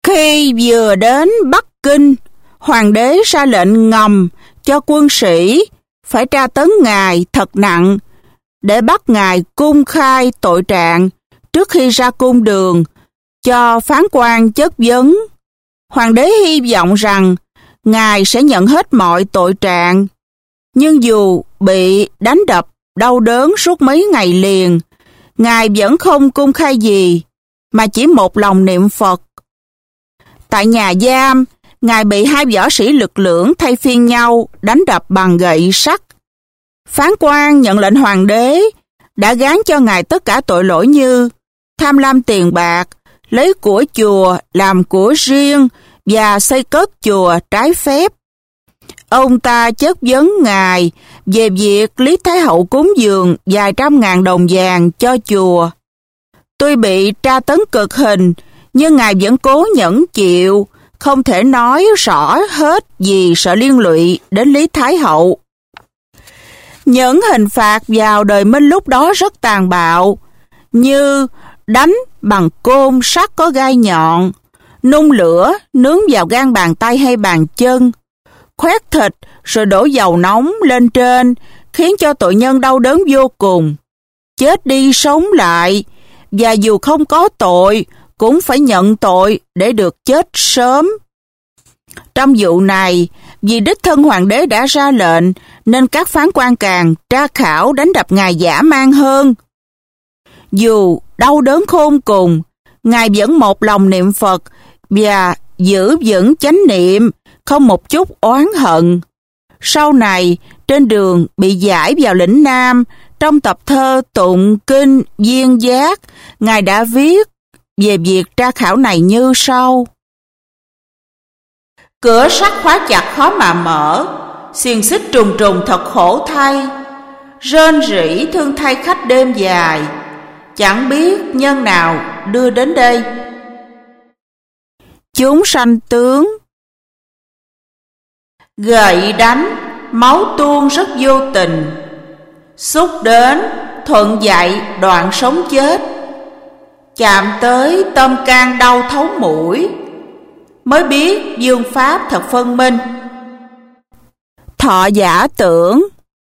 Khi vừa đến Bắc Kinh, hoàng đế ra lệnh ngầm cho quân sĩ phải tra tấn ngài thật nặng để bắt ngài cung khai tội trạng trước khi ra cung đường cho phán quan chất vấn. Hoàng đế hy vọng rằng ngài sẽ nhận hết mọi tội trạng, nhưng dù bị đánh đập đau đớn suốt mấy ngày liền, ngài vẫn không cung khai gì, mà chỉ một lòng niệm Phật. Tại nhà giam, ngài bị hai võ sĩ lực lưỡng thay phiên nhau đánh đập bằng gậy sắt. Phán quan nhận lệnh hoàng đế đã gán cho ngài tất cả tội lỗi như tham lam tiền bạc, lấy của chùa làm của riêng và xây cất chùa trái phép. Ông ta chất vấn ngài về việc Lý Thái Hậu cúng dường vài trăm ngàn đồng vàng cho chùa. Tuy bị tra tấn cực hình, nhưng ngài vẫn cố nhẫn chịu, không thể nói rõ hết vì sợ liên lụy đến Lý Thái Hậu. Những hình phạt vào đời Minh lúc đó rất tàn bạo, như đánh bằng côn sắt có gai nhọn, nung lửa nướng vào gan bàn tay hay bàn chân, khoét thịt rồi đổ dầu nóng lên trên, khiến cho tội nhân đau đớn vô cùng, chết đi sống lại, và dù không có tội cũng phải nhận tội để được chết sớm. Trong vụ này, vì đích thân hoàng đế đã ra lệnh, nên các phán quan càng tra khảo đánh đập ngài dã man hơn. Dù đau đớn khôn cùng, ngài vẫn một lòng niệm Phật và giữ vững chánh niệm, không một chút oán hận. Sau này, trên đường bị giải vào lĩnh Nam, trong tập thơ Tụng Kinh Viên Giác, ngài đã viết về việc tra khảo này như sau: cửa sắt khóa chặt khó mà mở, xiềng xích trùng trùng thật khổ thay, rên rỉ thương thay khách đêm dài, chẳng biết nhân nào đưa đến đây. Chúng sanh tướng. Gậy đánh, máu tuôn rất vô tình, xúc đến, thuận dậy đoạn sống chết, chạm tới tâm can đau thấu mũi, mới biết dương pháp thật phân minh. Thọ giả tưởng.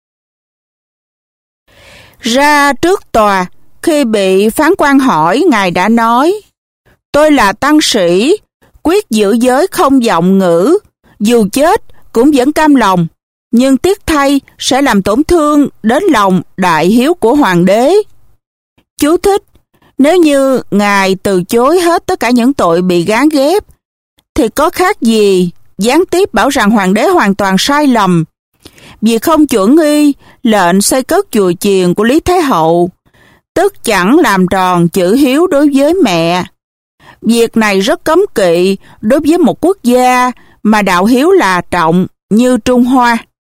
Ra trước tòa, khi bị phán quan hỏi, ngài đã nói: tôi là tăng sĩ, quyết giữ giới không vọng ngữ, dù chết cũng vẫn cam lòng, nhưng tiếc thay sẽ làm tổn thương đến lòng đại hiếu của hoàng đế. Chú thích: nếu như ngài từ chối hết tất cả những tội bị gán ghép, thì có khác gì gián tiếp bảo rằng hoàng đế hoàn toàn sai lầm vì không chuẩn y lệnh xây cất chùa chiền của Lý Thái Hậu, tức chẳng làm tròn chữ hiếu đối với mẹ. Việc này rất cấm kỵ đối với một quốc gia mà đạo hiếu là trọng như Trung Hoa.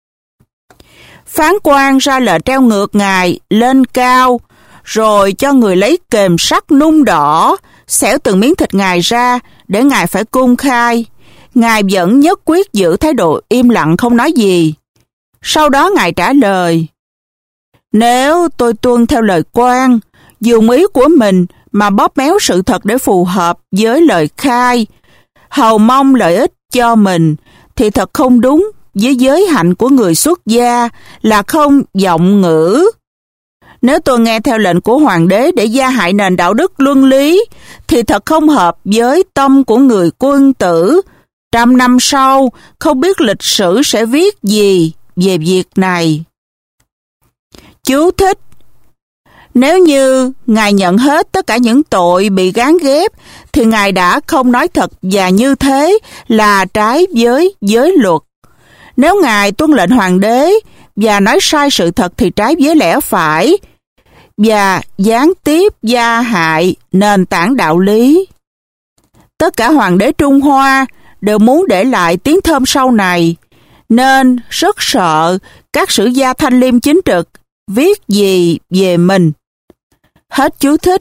Phán quan ra lệnh treo ngược ngài lên cao, rồi cho người lấy kềm sắt nung đỏ, xẻo từng miếng thịt ngài ra để ngài phải cung khai. Ngài vẫn nhất quyết giữ thái độ im lặng không nói gì. Sau đó ngài trả lời: nếu tôi tuân theo lời quan, dùng ý của mình mà bóp méo sự thật để phù hợp với lời khai, hầu mong lợi ích cho mình, thì thật không đúng với giới hạnh của người xuất gia là không vọng ngữ. Nếu tôi nghe theo lệnh của hoàng đế để gia hại nền đạo đức luân lý, thì thật không hợp với tâm của người quân tử. 100 năm sau, không biết lịch sử sẽ viết gì về việc này. Chú thích: nếu như ngài nhận hết tất cả những tội bị gán ghép, thì ngài đã không nói thật, và như thế là trái với giới luật. Nếu ngài tuân lệnh hoàng đế và nói sai sự thật thì trái với lẽ phải, và gián tiếp gia hại nền tảng đạo lý. Tất cả hoàng đế Trung Hoa đều muốn để lại tiếng thơm sau này, nên rất sợ các sử gia thanh liêm chính trực viết gì về mình. Hết chú thích.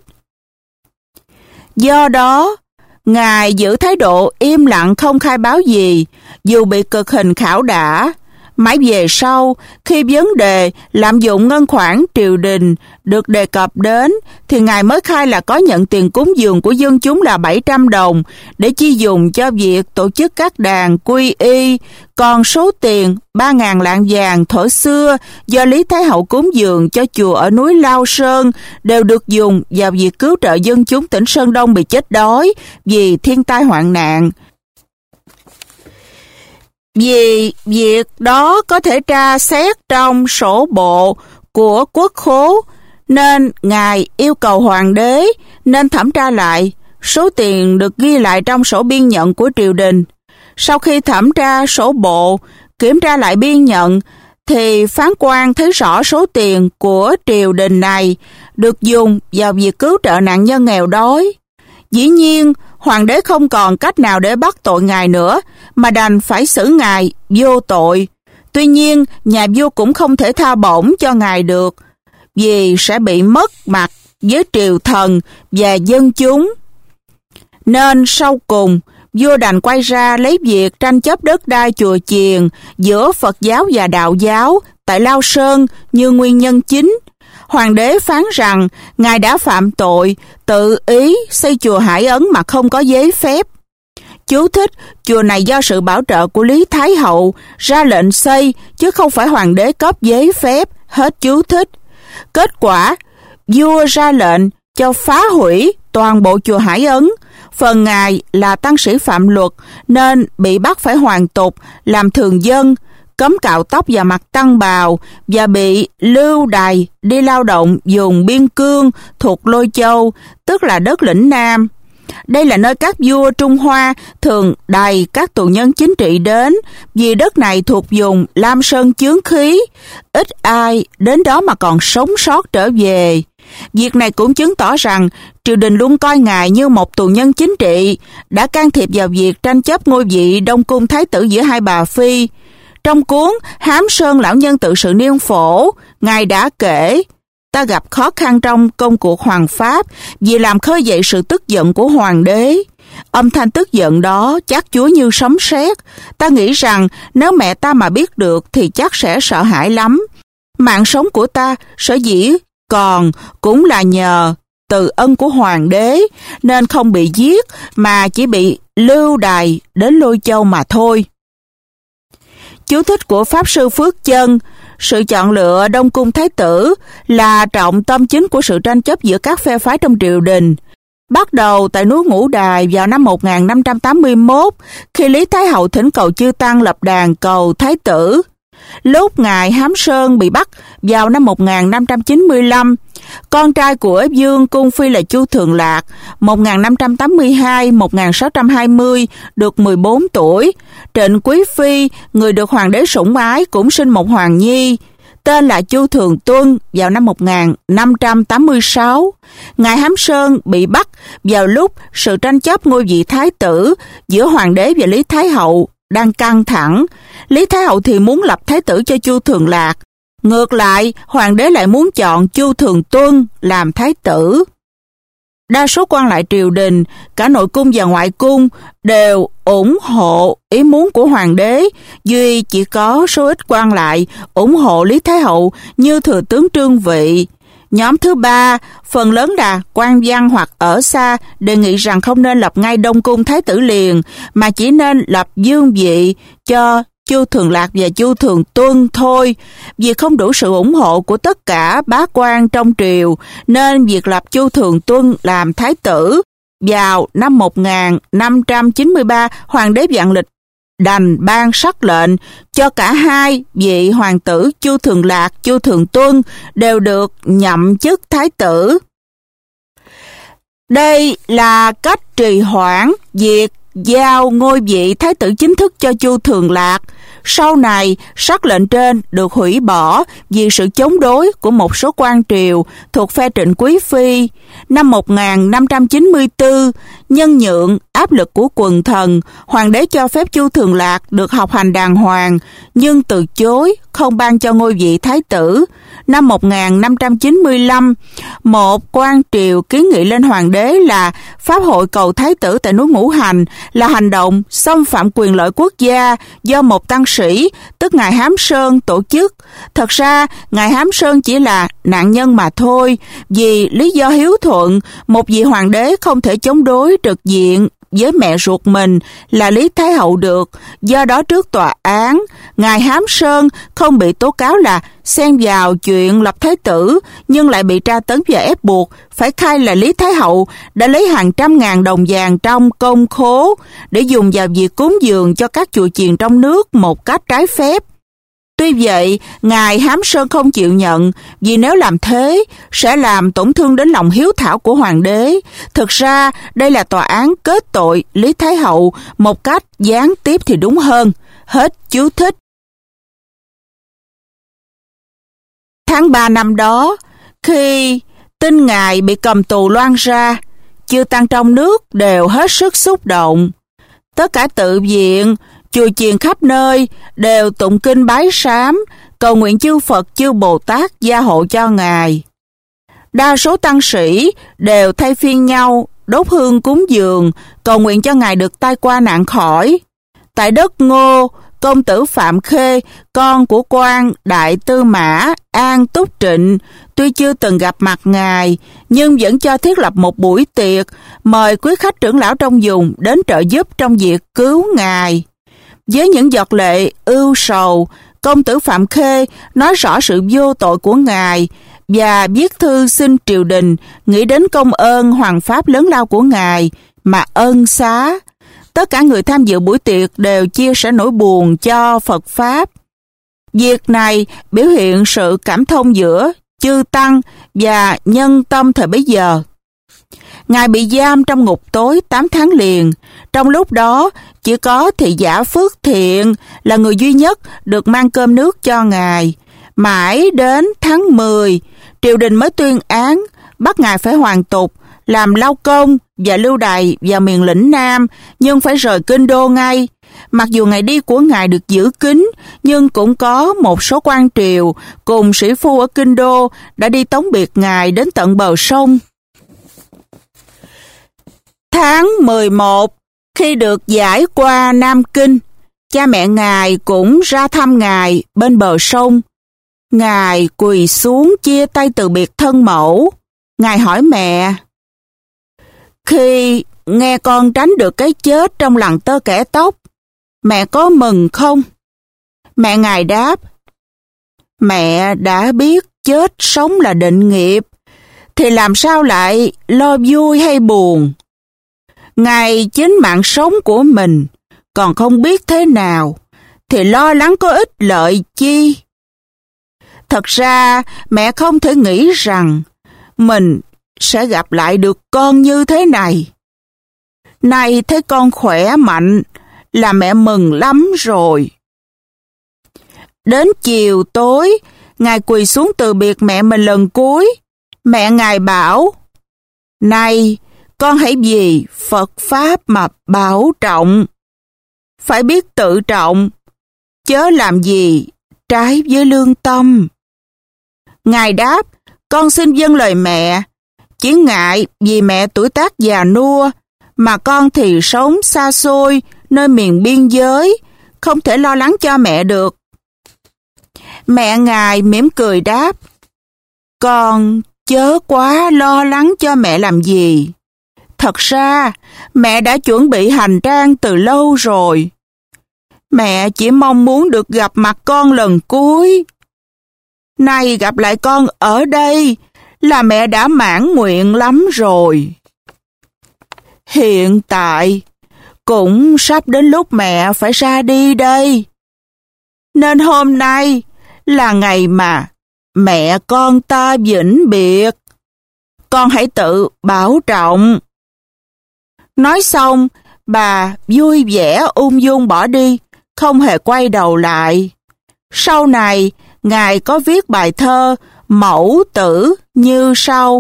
Do đó, ngài giữ thái độ im lặng không khai báo gì, dù bị cực hình khảo đả, Mãi về sau, khi vấn đề lạm dụng ngân khoản triều đình được đề cập đến, thì Ngài mới khai là có nhận tiền cúng dường của dân chúng là 700 đồng để chi dùng cho việc tổ chức các đàn quy y, còn số tiền 3.000 lạng vàng thuở xưa do Lý Thái Hậu cúng dường cho chùa ở núi Lao Sơn đều được dùng vào việc cứu trợ dân chúng tỉnh Sơn Đông bị chết đói vì thiên tai hoạn nạn. Vì việc đó có thể tra xét trong sổ bộ của quốc khố, nên Ngài yêu cầu hoàng đế nên thẩm tra lại số tiền được ghi lại trong sổ biên nhận của triều đình. Sau khi thẩm tra sổ bộ, kiểm tra lại biên nhận, thì phán quan thấy rõ số tiền của triều đình này được dùng vào việc cứu trợ nạn nhân nghèo đói. Dĩ nhiên, hoàng đế không còn cách nào để bắt tội Ngài nữa, mà đành phải xử Ngài vô tội. Tuy nhiên, nhà vua cũng không thể tha bổng cho Ngài được, vì sẽ bị mất mặt với triều thần và dân chúng. Nên sau cùng, vua đành quay ra lấy việc tranh chấp đất đai chùa chiền giữa Phật giáo và Đạo giáo tại Lao Sơn như nguyên nhân chính. Hoàng đế phán rằng Ngài đã phạm tội tự ý xây chùa Hải Ấn mà không có giấy phép. Chú thích: chùa này do sự bảo trợ của Lý Thái Hậu ra lệnh xây, chứ không phải hoàng đế cấp giấy phép. Hết chú thích. Kết quả, vua ra lệnh cho phá hủy toàn bộ chùa Hải Ấn. Phần Ngài là tăng sĩ phạm luật nên bị bắt phải hoàn tục làm thường dân, cấm cạo tóc và mặc tăng bào, và bị lưu đày đi lao động vùng biên cương thuộc Lôi Châu, tức là đất lĩnh Nam. Đây là nơi các vua Trung Hoa thường đày các tù nhân chính trị đến, vì đất này thuộc vùng Lam Sơn chướng khí, ít ai đến đó mà còn sống sót trở về. Việc này cũng chứng tỏ rằng triều đình luôn coi Ngài như một tù nhân chính trị, đã can thiệp vào việc tranh chấp ngôi vị Đông Cung Thái tử giữa hai bà Phi. Trong cuốn Hám Sơn Lão Nhân Tự Sự Niên Phổ, Ngài đã kể: ta gặp khó khăn trong công cuộc hoàng pháp vì làm khơi dậy sự tức giận của hoàng đế. Âm thanh tức giận đó chát chúa như sấm sét. Ta nghĩ rằng nếu mẹ ta mà biết được thì chắc sẽ sợ hãi lắm. Mạng sống của ta sở dĩ còn cũng là nhờ từ ân của hoàng đế, nên không bị giết mà chỉ bị lưu đày đến Lôi Châu mà thôi. Chú thích của Pháp Sư Phước Chân: sự chọn lựa Đông Cung Thái tử là trọng tâm chính của sự tranh chấp giữa các phe phái trong triều đình. Bắt đầu tại núi Ngũ Đài vào năm 1581, khi Lý Thái Hậu thỉnh cầu chư tăng lập đàn cầu Thái tử. Lúc Ngài Hám Sơn bị bắt vào năm 1595, con trai của Dương Cung Phi là Chu Thường Lạc 1582-1620 được 14 tuổi. Trịnh Quý Phi, người được hoàng đế sủng ái, cũng sinh một hoàng nhi tên là Chu Thường Tuân vào năm 1586. Ngài Hám Sơn bị bắt vào lúc sự tranh chấp ngôi vị thái tử giữa hoàng đế và Lý Thái Hậu đang căng thẳng. Lý Thái Hậu thì muốn lập thái tử cho Chu Thường Lạc. Ngược lại, hoàng đế lại muốn chọn Chu Thường Tuân làm thái tử. Đa số quan lại triều đình, cả nội cung và ngoại cung, đều ủng hộ ý muốn của hoàng đế, duy chỉ có số ít quan lại ủng hộ Lý Thái Hậu như thừa tướng Trương Vị. Nhóm thứ ba, phần lớn là quan văn hoặc ở xa, đề nghị rằng không nên lập ngay Đông Cung Thái tử liền, mà chỉ nên lập dương vị cho Chu Thường Lạc và Chu Thường Tuân thôi. Vì không đủ sự ủng hộ của tất cả bá quan trong triều, nên việc lập Chu Thường Tuân làm thái tử vào năm 1593, hoàng đế Vạn Lịch đành ban sắc lệnh cho cả hai vị hoàng tử Chu Thường Lạc, Chu Thường Tuân đều được nhậm chức thái tử. Đây là cách trì hoãn việc giao ngôi vị thái tử chính thức cho Chu Thường Lạc. Sau này, sắc lệnh trên được hủy bỏ vì sự chống đối của một số quan triều thuộc phe Trịnh Quý Phi. Năm 1594, nhân nhượng áp lực của quần thần, hoàng đế cho phép Chu Thường Lạc được học hành đàng hoàng, nhưng từ chối không ban cho ngôi vị thái tử. năm 1595, một quan triều kiến nghị lên hoàng đế là pháp hội cầu thái tử tại núi Ngũ Hành là hành động xâm phạm quyền lợi quốc gia do một tăng sĩ, tức Ngài Hám Sơn, tổ chức. Thật ra, Ngài Hám Sơn chỉ là nạn nhân mà thôi, vì lý do hiếu thuận, một vị hoàng đế không thể chống đối trực diện với mẹ ruột mình là Lý Thái Hậu được. Do đó trước tòa án, Ngài Hám Sơn không bị tố cáo là xen vào chuyện lập thái tử, nhưng lại bị tra tấn và ép buộc phải khai là Lý Thái Hậu đã lấy hàng trăm ngàn đồng vàng trong công khố để dùng vào việc cúng dường cho các chùa chiền trong nước một cách trái phép. Tuy vậy, Ngài Hám Sơn không chịu nhận, vì nếu làm thế, sẽ làm tổn thương đến lòng hiếu thảo của hoàng đế. Thực ra, đây là tòa án kết tội Lý Thái Hậu một cách gián tiếp thì đúng hơn. Hết chú thích. Tháng 3 năm đó, khi tin Ngài bị cầm tù loan ra, chư tăng trong nước đều hết sức xúc động. Tất cả tự viện, chùa chiền khắp nơi đều tụng kinh bái sám, cầu nguyện chư Phật, chư Bồ Tát gia hộ cho Ngài. Đa số tăng sĩ đều thay phiên nhau đốt hương cúng dường, cầu nguyện cho Ngài được tai qua nạn khỏi. Tại đất Ngô, công tử Phạm Khê, con của quan Đại Tư Mã An Túc Trịnh, tuy chưa từng gặp mặt Ngài, nhưng vẫn cho thiết lập một buổi tiệc, mời quý khách trưởng lão trong vùng đến trợ giúp trong việc cứu Ngài. Với những giọt lệ ưu sầu, công tử Phạm Khê nói rõ sự vô tội của Ngài và viết thư xin triều đình nghĩ đến công ơn hoàng pháp lớn lao của Ngài mà ân xá. Tất cả người tham dự buổi tiệc đều chia sẻ nỗi buồn cho Phật Pháp. Việc này biểu hiện sự cảm thông giữa chư tăng và nhân tâm thời bấy giờ. Ngài bị giam trong ngục tối 8 tháng liền. Trong lúc đó, chỉ có thị giả Phước Thiện là người duy nhất được mang cơm nước cho Ngài. Mãi đến tháng 10, triều đình mới tuyên án, bắt Ngài phải hoàn tục, làm lao công và lưu đày vào miền lĩnh Nam, nhưng phải rời kinh đô ngay. Mặc dù ngày đi của Ngài được giữ kín, nhưng cũng có một số quan triều cùng sĩ phu ở kinh đô đã đi tống biệt Ngài đến tận bờ sông. Tháng 11, khi được giải qua Nam Kinh, cha mẹ Ngài cũng ra thăm Ngài bên bờ sông. Ngài quỳ xuống chia tay từ biệt thân mẫu. Ngài hỏi mẹ: khi nghe con tránh được cái chết trong lằn tơ kẻ tóc, mẹ có mừng không? Mẹ Ngài đáp: mẹ đã biết chết sống là định nghiệp, thì làm sao lại lo vui hay buồn? Ngài chính mạng sống của mình còn không biết thế nào, thì lo lắng có ích lợi chi? Thật ra mẹ không thể nghĩ rằng mình sẽ gặp lại được con như thế này. Nay thấy con khỏe mạnh là mẹ mừng lắm rồi. Đến chiều tối, Ngài quỳ xuống từ biệt mẹ mình lần cuối. Mẹ Ngài bảo: này, con hãy vì Phật Pháp mà bảo trọng. Phải biết tự trọng, chớ làm gì trái với lương tâm. Ngài đáp: con xin vâng lời mẹ, chỉ ngại vì mẹ tuổi tác già nua, mà con thì sống xa xôi nơi miền biên giới, không thể lo lắng cho mẹ được. Mẹ Ngài mỉm cười đáp: con chớ quá lo lắng cho mẹ làm gì. Thật ra, mẹ đã chuẩn bị hành trang từ lâu rồi. Mẹ chỉ mong muốn được gặp mặt con lần cuối. Nay gặp lại con ở đây là mẹ đã mãn nguyện lắm rồi. Hiện tại, cũng sắp đến lúc mẹ phải ra đi đây. Nên hôm nay là ngày mà mẹ con ta vĩnh biệt. Con hãy tự bảo trọng. Nói xong, bà vui vẻ ung dung bỏ đi, không hề quay đầu lại. Sau này, Ngài có viết bài thơ Mẫu Tử như sau: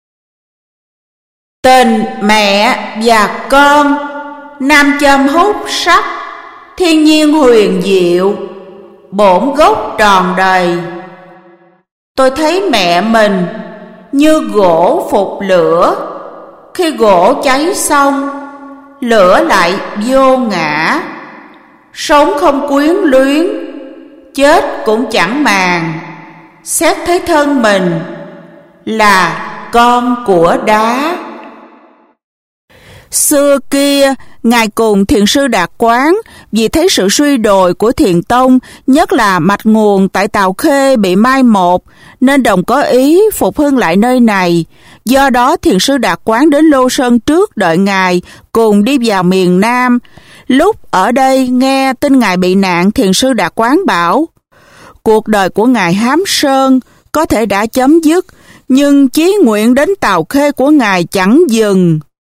tình mẹ và con, nam châm hút sắc, thiên nhiên huyền diệu, bổn gốc tròn đầy. Tôi thấy mẹ mình như gỗ phục lửa, khi gỗ cháy xong, lửa lại vô ngã. Sống không quyến luyến, chết cũng chẳng màng, xét thấy thân mình là con của đá. Xưa kia, Ngài cùng Thiền sư Đạt Quán vì thấy sự suy đồi của Thiền tông, nhất là mạch nguồn tại Tào Khê bị mai một, nên đồng có ý phục hưng lại nơi này. Do đó Thiền sư Đạt Quán đến Lô Sơn trước đợi Ngài cùng đi vào miền Nam. Lúc ở đây nghe tin Ngài bị nạn, Thiền sư Đạt Quán bảo: cuộc đời của Ngài Hám Sơn có thể đã chấm dứt, nhưng chí nguyện đến Tào Khê của Ngài chẳng dừng.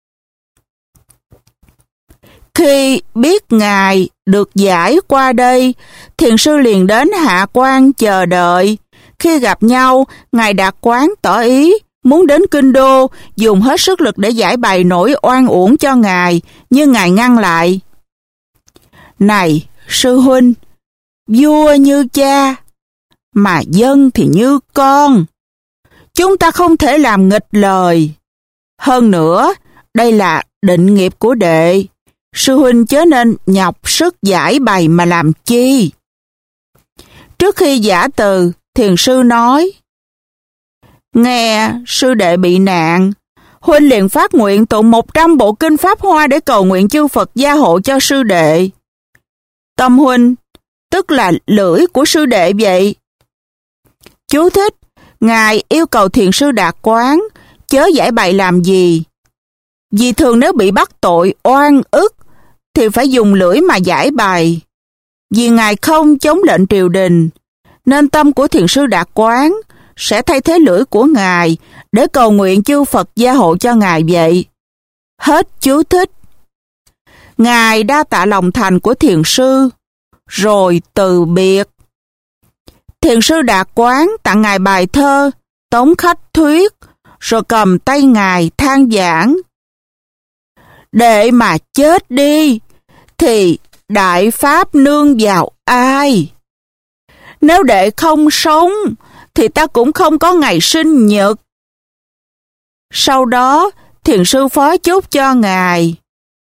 Khi biết Ngài được giải qua đây, Thiền sư liền đến Hạ Quan chờ đợi. Khi gặp nhau, Ngài Đạt Quán tỏ ý muốn đến Kinh Đô, dùng hết sức lực để giải bày nỗi oan uổng cho Ngài, nhưng Ngài ngăn lại. Này, sư huynh, vua như cha, mà dân thì như con. Chúng ta không thể làm nghịch lời. Hơn nữa, đây là định nghiệp của đệ. Sư huynh chớ nên nhọc sức giải bày mà làm chi. Trước khi giã từ, Thiền sư nói: nghe sư đệ bị nạn, huynh liền phát nguyện tụng 100 bộ kinh Pháp Hoa để cầu nguyện chư Phật gia hộ cho sư đệ. Tâm huynh, tức là lưỡi của sư đệ vậy. Chú thích: Ngài yêu cầu Thiền sư Đạt Quán chớ giải bày làm gì, vì thường nếu bị bắt tội oan ức thì phải dùng lưỡi mà giải bày. Vì Ngài không chống lệnh triều đình, nên tâm của Thiền sư Đạt Quán sẽ thay thế lưỡi của Ngài để cầu nguyện chư Phật gia hộ cho Ngài vậy. Hết chú thích. Ngài đa tạ lòng thành của Thiền sư, rồi từ biệt. Thiền sư Đạt Quán tặng Ngài bài thơ tống khách thuyết, rồi cầm tay Ngài than vãn: đệ mà chết đi, thì Đại Pháp nương vào ai? Nếu đệ không sống, thì ta cũng không có ngày sinh nhật. Sau đó, Thiền sư phó chúc cho Ngài: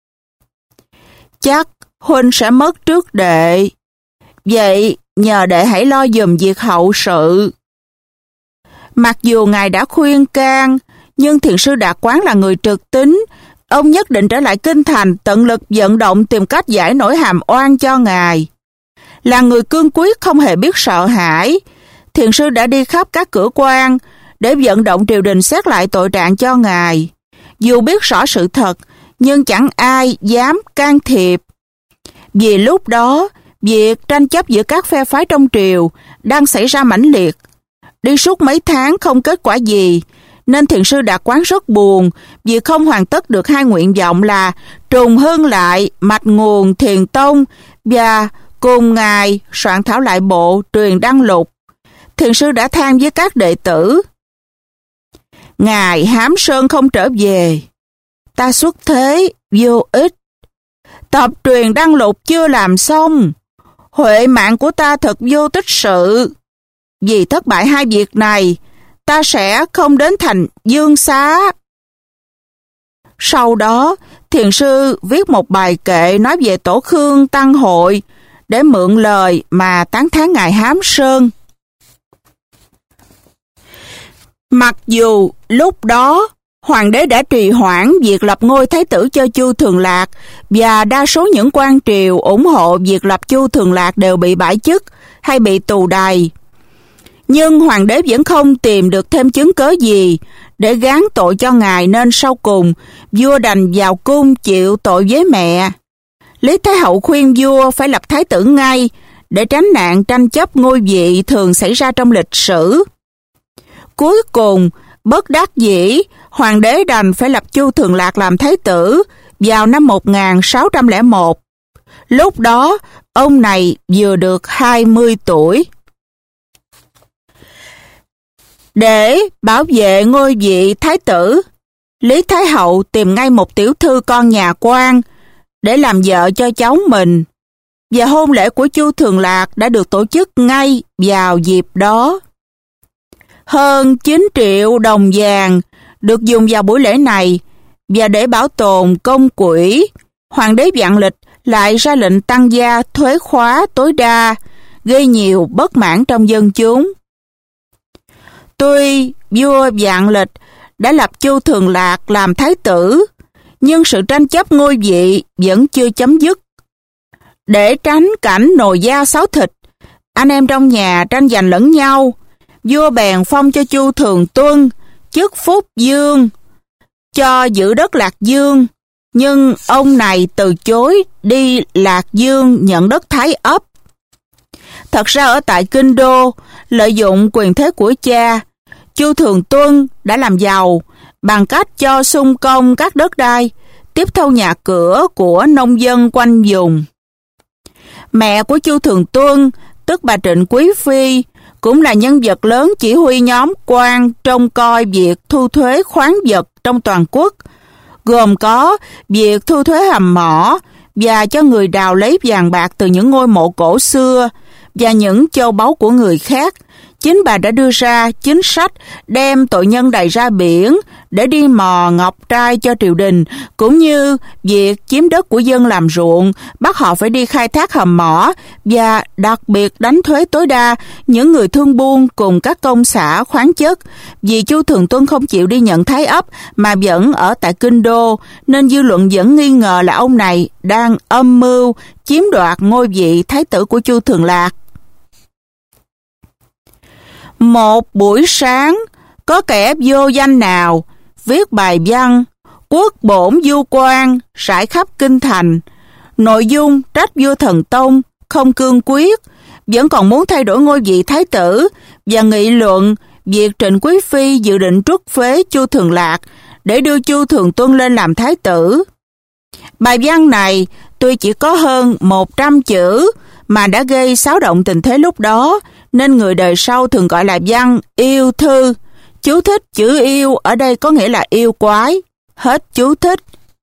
chắc huynh sẽ mất trước đệ, vậy nhờ đệ hãy lo giùm việc hậu sự. Mặc dù Ngài đã khuyên can, nhưng Thiền sư Đạt Quán là người trực tính. Ông nhất định trở lại kinh thành, tận lực vận động tìm cách giải nỗi hàm oan cho Ngài. Là người cương quyết không hề biết sợ hãi, Thiền sư đã đi khắp các cửa quan để vận động triều đình xét lại tội trạng cho Ngài. Dù biết rõ sự thật, nhưng chẳng ai dám can thiệp. Vì lúc đó, việc tranh chấp giữa các phe phái trong triều đang xảy ra mãnh liệt. Đi suốt mấy tháng không kết quả gì, nên Thiền sư Đạt Quán rất buồn vì không hoàn tất được hai nguyện vọng là trùng hưng lại mạch nguồn Thiền tông và cùng Ngài soạn thảo lại bộ Truyền Đăng Lục. Thiền sư đã than với các đệ tử: Ngài Hám Sơn không trở về, ta xuất thế vô ích. Tập Truyền Đăng Lục chưa làm xong, huệ mạng của ta thật vô tích sự. Vì thất bại hai việc này, ta sẽ không đến thành Dương Xá. Sau đó, Thiền sư viết một bài kệ nói về Tổ Khương Tăng Hội để mượn lời mà tán thán Ngài Hám Sơn. Mặc dù lúc đó Hoàng đế đã trì hoãn việc lập ngôi thái tử cho Chu Thường Lạc và đa số những quan triều ủng hộ việc lập Chu Thường Lạc đều bị bãi chức hay bị tù đày, nhưng Hoàng đế vẫn không tìm được thêm chứng cớ gì để gán tội cho Ngài, nên sau cùng vua đành vào cung chịu tội với mẹ. Lý Thái Hậu khuyên vua phải lập thái tử ngay để tránh nạn tranh chấp ngôi vị thường xảy ra trong lịch sử. Cuối cùng, bất đắc dĩ, Hoàng đế đành phải lập Chu Thường Lạc làm thái tử vào năm 1601. Lúc đó, ông này vừa được 20 tuổi. Để bảo vệ ngôi vị thái tử, Lý Thái Hậu tìm ngay một tiểu thư con nhà quan để làm vợ cho cháu mình, và hôn lễ của Chu Thường Lạc đã được tổ chức ngay vào dịp đó. Hơn 9 triệu đồng vàng được dùng vào buổi lễ này, và để bảo tồn công quỹ, hoàng đế Vạn Lịch lại ra lệnh tăng gia thuế khóa tối đa, gây nhiều bất mãn trong dân chúng. Tuy vua Vạn Lịch đã lập Chu Thường Lạc làm thái tử, nhưng sự tranh chấp ngôi vị vẫn chưa chấm dứt. Để tránh cảnh nồi dao xáo thịt, anh em trong nhà tranh giành lẫn nhau, vua bèn phong cho Chu Thường Tuân chức Phúc Dương, cho giữ đất Lạc Dương, nhưng ông này từ chối đi Lạc Dương nhận đất Thái Ấp. Thật ra ở tại Kinh Đô, lợi dụng quyền thế của cha, Chu Thường Tuân đã làm giàu bằng cách cho xung công các đất đai, tiếp thâu nhà cửa của nông dân quanh vùng. Mẹ của Chu Thường Tuân, tức bà Trịnh Quý Phi, cũng là nhân vật lớn chỉ huy nhóm quan trông coi việc thu thuế khoáng vật trong toàn quốc, gồm có việc thu thuế hầm mỏ và cho người đào lấy vàng bạc từ những ngôi mộ cổ xưa và những châu báu của người khác. Chính bà đã đưa ra chính sách đem tội nhân đày ra biển để đi mò ngọc trai cho triều đình, cũng như việc chiếm đất của dân làm ruộng, bắt họ phải đi khai thác hầm mỏ, và đặc biệt đánh thuế tối đa những người thương buôn cùng các công xã khoáng chất. Vì Chu Thường Tuân không chịu đi nhận Thái Ấp mà vẫn ở tại Kinh Đô, nên dư luận vẫn nghi ngờ là ông này đang âm mưu chiếm đoạt ngôi vị thái tử của Chu Thường Lạc. Một buổi sáng, có kẻ vô danh nào viết bài văn quốc bổn du quan rải khắp kinh thành, nội dung trách vua Thần Tông không cương quyết, vẫn còn muốn thay đổi ngôi vị thái tử, và nghị luận việc Trịnh Quý Phi dự định truất phế Chu Thường Lạc để đưa Chu Thường Tuân lên làm thái tử. Bài văn này tuy chỉ có hơn 100 chữ mà đã gây xáo động tình thế lúc đó, nên người đời sau thường gọi là văn yêu thư. Chú thích chữ yêu ở đây có nghĩa là yêu quái. Hết chú thích.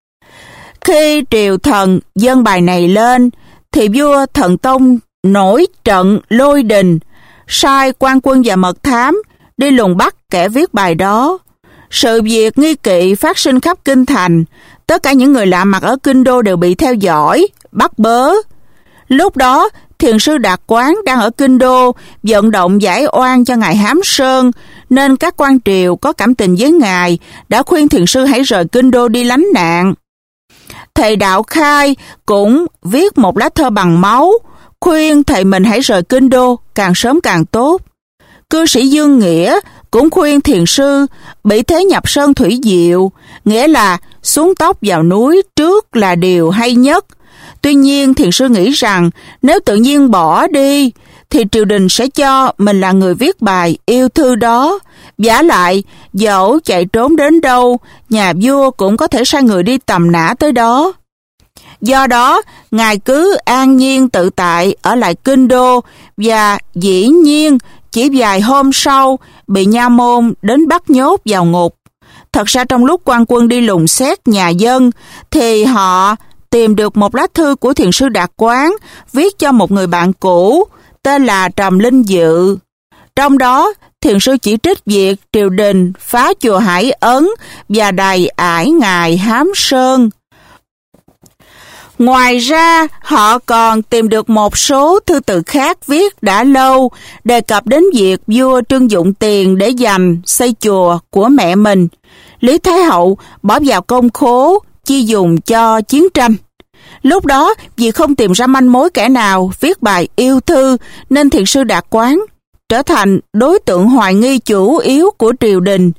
Khi triều thần dâng bài này lên, thì vua Thần Tông nổi trận lôi đình, sai quan quân và mật thám đi lùng bắt kẻ viết bài đó. Sự việc nghi kỵ phát sinh khắp kinh thành, tất cả những người lạ mặt ở Kinh Đô đều bị theo dõi, bắt bớ. Lúc đó, Thiền sư Đạt Quán đang ở Kinh Đô vận động giải oan cho ngài Hám Sơn, nên các quan triều có cảm tình với ngài đã khuyên thiền sư hãy rời Kinh Đô đi lánh nạn. Thầy Đạo Khai cũng viết một lá thơ bằng máu, khuyên thầy mình hãy rời Kinh Đô càng sớm càng tốt. Cư sĩ Dương Nghĩa cũng khuyên thiền sư bị thế nhập sơn thủy diệu, nghĩa là xuống tóc vào núi trước là điều hay nhất. Tuy nhiên, thiền sư nghĩ rằng nếu tự nhiên bỏ đi, thì triều đình sẽ cho mình là người viết bài yêu thư đó. Vả lại, dẫu chạy trốn đến đâu, nhà vua cũng có thể sai người đi tầm nã tới đó. Do đó, ngài cứ an nhiên tự tại ở lại Kinh Đô, và dĩ nhiên chỉ vài hôm sau bị nha môn đến bắt nhốt vào ngục. Thật ra trong lúc quan quân đi lùng xét nhà dân, thì họ tìm được một lá thư của thiền sư Đạt Quán viết cho một người bạn cũ tên là Trầm Linh Dự. Trong đó, thiền sư chỉ trích việc triều đình phá chùa Hải Ấn và đày ải ngài Hám Sơn. Ngoài ra, họ còn tìm được một số thư từ khác viết đã lâu đề cập đến việc vua trưng dụng tiền để dành xây chùa của mẹ mình. Lý Thái Hậu bỏ vào công khố chi dùng cho chiến tranh. Lúc đó, vì không tìm ra manh mối kẻ nào viết bài yêu thư, nên thiền sư Đạt Quán trở thành đối tượng hoài nghi chủ yếu của triều đình.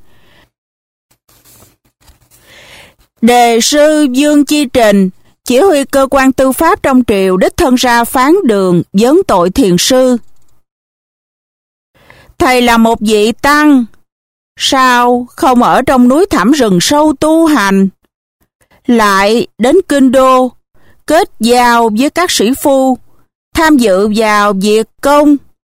Đề sư Dương Chi Trình, chỉ huy cơ quan tư pháp trong triều, đích thân ra phán đường vấn tội thiền sư. Thầy là một vị tăng, sao không ở trong núi thẳm rừng sâu tu hành, lại đến Kinh Đô kết giao với các sĩ phu, tham dự vào việc công?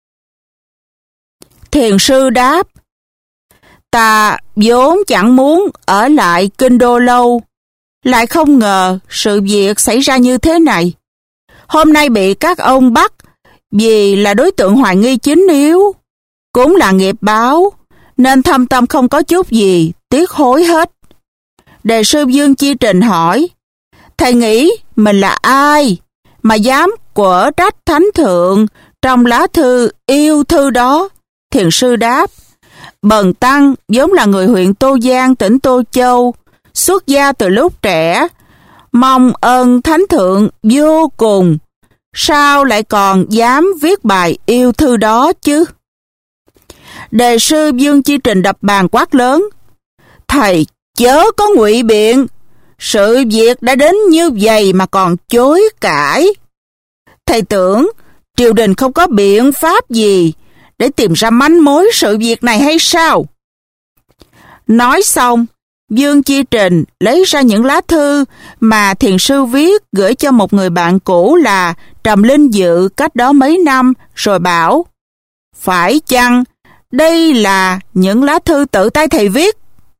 Thiền sư đáp: ta vốn chẳng muốn ở lại Kinh Đô lâu, lại không ngờ sự việc xảy ra như thế này. Hôm nay bị các ông bắt vì là đối tượng hoài nghi chính yếu, cũng là nghiệp báo, nên thâm tâm không có chút gì tiếc hối hết. Đề sư Dương Chi Trình hỏi, thầy nghĩ mình là ai mà dám quở trách thánh thượng trong lá thư yêu thư đó? Thiền sư đáp, bần tăng vốn là người huyện Tô Giang, tỉnh Tô Châu, xuất gia từ lúc trẻ, mong ơn thánh thượng vô cùng, sao lại còn dám viết bài yêu thư đó chứ? Đề sư Dương Chi Trình đập bàn quát lớn, thầy chớ có ngụy biện, sự việc đã đến như vậy mà còn chối cãi. Thầy tưởng triều đình không có biện pháp gì để tìm ra manh mối sự việc này hay sao? Nói xong, Dương Chi Trình lấy ra những lá thư mà thiền sư viết gửi cho một người bạn cũ là Trầm Linh Dự cách đó mấy năm, rồi bảo, phải chăng đây là những lá thư tự tay thầy viết?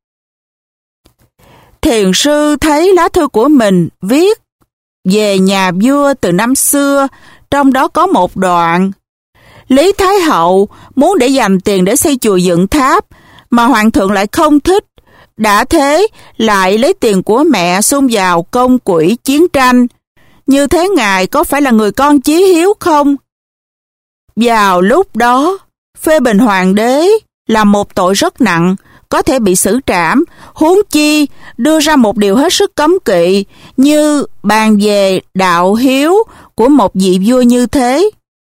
Thiền sư thấy lá thư của mình viết về nhà vua từ năm xưa, trong đó có một đoạn, Lý Thái Hậu muốn để dành tiền để xây chùa dựng tháp, mà hoàng thượng lại không thích, đã thế lại lấy tiền của mẹ xung vào công quỹ chiến tranh. Như thế ngài có phải là người con chí hiếu không? Vào lúc đó, phê bình hoàng đế là một tội rất nặng, có thể bị xử trảm, huống chi đưa ra một điều hết sức cấm kỵ như bàn về đạo hiếu của một vị vua như thế.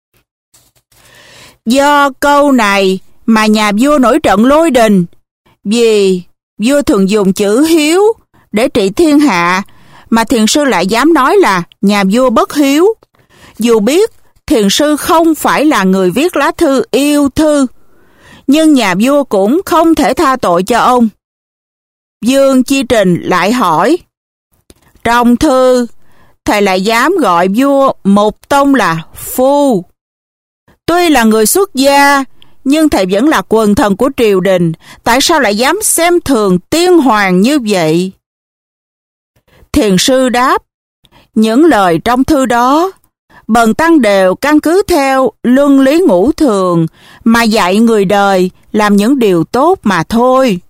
Do câu này mà nhà vua nổi trận lôi đình, vì vua thường dùng chữ hiếu để trị thiên hạ, mà thiền sư lại dám nói là nhà vua bất hiếu. Dù biết thiền sư không phải là người viết lá thư yêu thư, nhưng nhà vua cũng không thể tha tội cho ông. Dương Chi Trình lại hỏi, trong thư, thầy lại dám gọi vua Mục Tông là phu. Tuy là người xuất gia, nhưng thầy vẫn là quần thần của triều đình, tại sao lại dám xem thường tiên hoàng như vậy? Thiền sư đáp, những lời trong thư đó, bần tăng đều căn cứ theo luân lý ngũ thường mà dạy người đời làm những điều tốt mà thôi.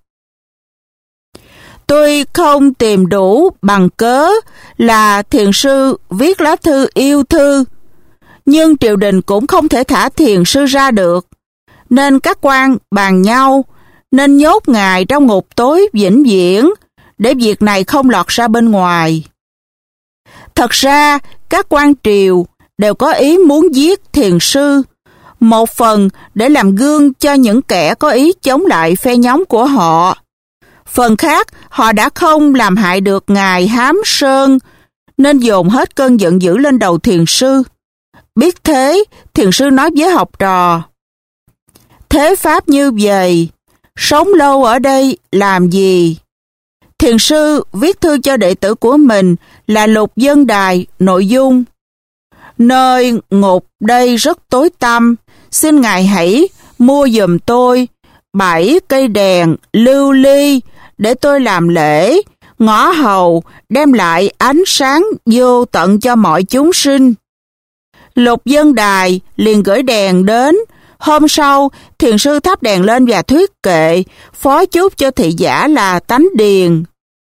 Tôi không tìm đủ bằng cớ là thiền sư viết lá thư yêu thư, nhưng triều đình cũng không thể thả thiền sư ra được, nên các quan bàn nhau nên nhốt ngài trong ngục tối vĩnh viễn để việc này không lọt ra bên ngoài. Thật ra, các quan triều đều có ý muốn giết thiền sư, một phần để làm gương cho những kẻ có ý chống lại phe nhóm của họ. Phần khác, họ đã không làm hại được ngài Hám Sơn, nên dồn hết cơn giận dữ lên đầu thiền sư. Biết thế, thiền sư nói với học trò, thế pháp như vậy, sống lâu ở đây làm gì? Thiền sư viết thư cho đệ tử của mình là Lục Dân Đài, nội dung: nơi ngục đây rất tối tăm, xin ngài hãy mua giùm tôi 7 cây đèn lưu ly để tôi làm lễ, ngõ hầu đem lại ánh sáng vô tận cho mọi chúng sinh. Lục Dân Đài liền gửi đèn đến. Hôm sau, thiền sư thắp đèn lên và thuyết kệ, phó chúc cho thị giả là Tánh Điền.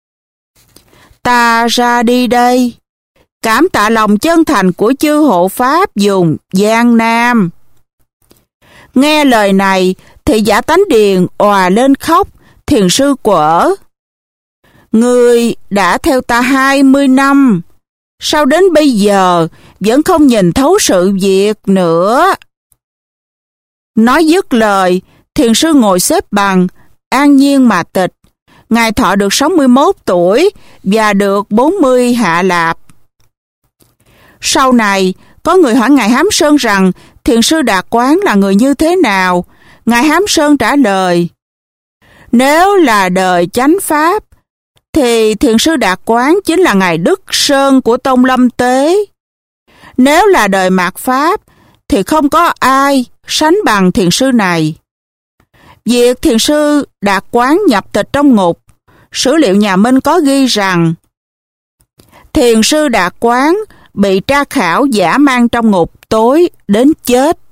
Ta ra đi đây, cảm tạ lòng chân thành của chư hộ pháp vùng Giang Nam. Nghe lời này, thị giả Tánh Điền òa lên khóc. Thiền sư quở: Ngươi đã theo ta 20 năm, sao đến bây giờ vẫn không nhìn thấu sự việc nữa? Nói dứt lời, thiền sư ngồi xếp bằng, an nhiên mà tịch. Ngài thọ được 61 tuổi và được 40 hạ lạp. Sau này, có người hỏi Ngài Hám Sơn rằng thiền sư Đạt Quán là người như thế nào. Ngài Hám Sơn trả lời: Nếu là đời chánh pháp, thì thiền sư Đạt Quán chính là Ngài Đức Sơn của Tông Lâm Tế. Nếu là đời mạt pháp, thì không có ai sánh bằng thiền sư này. Việc thiền sư Đạt Quán nhập tịch trong ngục, sử liệu nhà Minh có ghi rằng thiền sư Đạt Quán bị tra khảo dã man trong ngục tối đến chết.